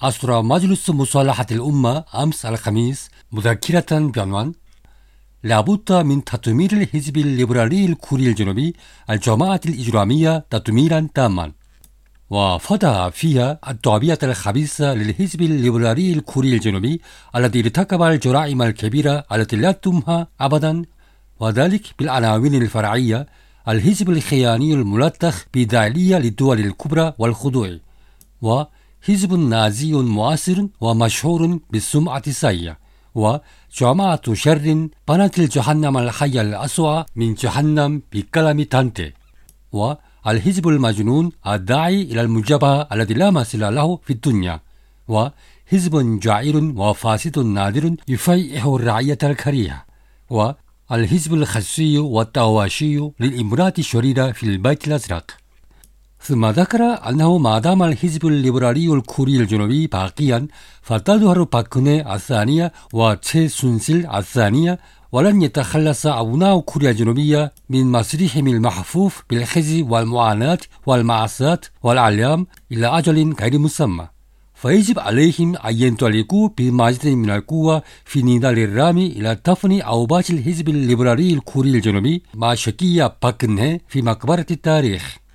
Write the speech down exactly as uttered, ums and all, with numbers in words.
أصدر مجلس مصالحة الأمة أمس الخميس مذكرة بعنوان لابد من تدمير الحزب الليبرالي الكوري الجنوبي الجماعة الإجرامية تدميرا تاما، وفتح فيها التعبئة الخبيثة للحزب الليبرالي الكوري الجنوبي الذي ارتكب الجرائم الكبيرة التي لا تمحى أبدا، وذلك بالعناوين الفرعية: الحزب الخياني الملطخ بداعية للدول الكبرى والخضوع، وحزب نازي معاصر ومشهور بالسمعة السيئة، وجماعة شر بنت الجهنم الحية الأسوأ من جهنم بكلام دانتي، والحزب المجنون الداعي إلى المجابهة الذي لا مثيل له في الدنيا، وحزب جائر وفاسد نادر يفيح الرعية الكريهة، والحزب الخسي والتواشي للإمرأة الشريرة في البيت الأزرق. ثم ذكر أنه ما دام الحزب الليبرالي الكوري الجنوبي باقيا فتظهر باكنه الثانية وتشي سونسيل الثانية، ولن يتخلص أبناء كوريا الجنوبية من مصيرهم المحفوف بالخزي والمعاناة والمعاصاة والأعلام إلى أجل غير مسمى، فيجب عليهم أن ينطلقوا بمزيد من القوة في نضال الرامي إلى دفن أوباش الحزب الليبرالي الكوري الجنوبي مع شكية باكنه في مقبرة التاريخ.